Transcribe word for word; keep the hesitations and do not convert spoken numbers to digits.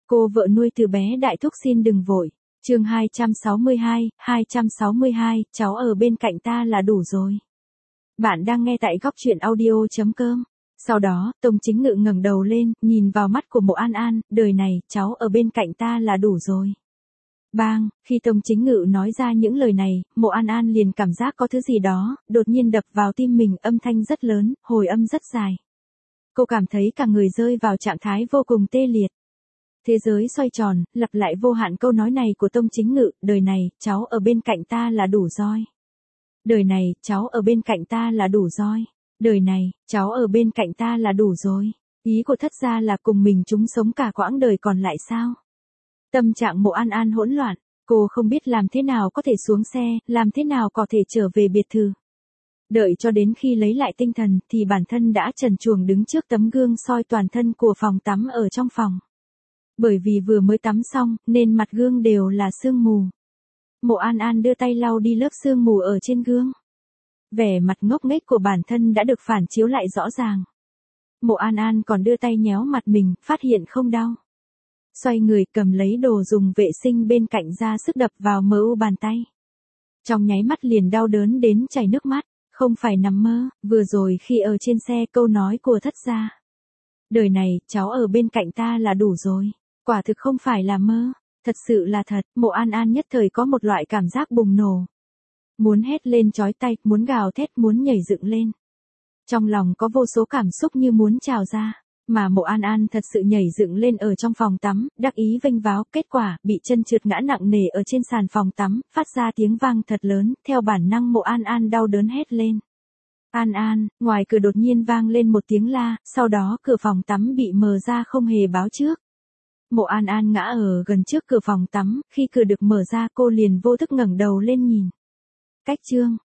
Cô vợ nuôi từ bé đại thúc xin đừng vội. Chương hai trăm sáu mươi hai, hai trăm sáu mươi hai, cháu ở bên cạnh ta là đủ rồi. Bạn đang nghe tại góc truyện audio chấm com. Sau đó, Tông Chính Ngự ngẩng đầu lên, nhìn vào mắt của Mộ An An, đời này, cháu ở bên cạnh ta là đủ rồi. Bang, khi Tông Chính Ngự nói ra những lời này, Mộ An An liền cảm giác có thứ gì đó, đột nhiên đập vào tim mình, âm thanh rất lớn, hồi âm rất dài. Cô cảm thấy cả người rơi vào trạng thái vô cùng tê liệt. Thế giới xoay tròn, lặp lại vô hạn câu nói này của Tông Chính Ngự, đời này, cháu ở bên cạnh ta là đủ rồi. Đời này, cháu ở bên cạnh ta là đủ rồi. Đời này, cháu ở bên cạnh ta là đủ rồi. Ý của Thất gia là cùng mình chúng sống cả quãng đời còn lại sao? Tâm trạng Mộ An An hỗn loạn, cô không biết làm thế nào có thể xuống xe, làm thế nào có thể trở về biệt thự. Đợi cho đến khi lấy lại tinh thần thì bản thân đã trần truồng đứng trước tấm gương soi toàn thân của phòng tắm ở trong phòng. Bởi vì vừa mới tắm xong nên mặt gương đều là sương mù. Mộ An An đưa tay lau đi lớp sương mù ở trên gương. Vẻ mặt ngốc nghếch của bản thân đã được phản chiếu lại rõ ràng. Mộ An An còn đưa tay nhéo mặt mình, phát hiện không đau. Xoay người cầm lấy đồ dùng vệ sinh bên cạnh ra sức đập vào mờ u bàn tay. Trong nháy mắt liền đau đớn đến chảy nước mắt, không phải nằm mơ, vừa rồi khi ở trên xe câu nói của Thất gia. Đời này, cháu ở bên cạnh ta là đủ rồi. Quả thực không phải là mơ, thật sự là thật. Mộ An An nhất thời có một loại cảm giác bùng nổ. Muốn hét lên chói tai, muốn gào thét, muốn nhảy dựng lên. Trong lòng có vô số cảm xúc như muốn trào ra, mà Mộ An An thật sự nhảy dựng lên ở trong phòng tắm, đắc ý vênh váo, kết quả bị chân trượt ngã nặng nề ở trên sàn phòng tắm, phát ra tiếng vang thật lớn, theo bản năng Mộ An An đau đớn hét lên. An An, ngoài cửa đột nhiên vang lên một tiếng la, sau đó cửa phòng tắm bị mở ra không hề báo trước. Mộ An An ngã ở gần trước cửa phòng tắm, khi cửa được mở ra cô liền vô thức ngẩng đầu lên nhìn. Cách Trương,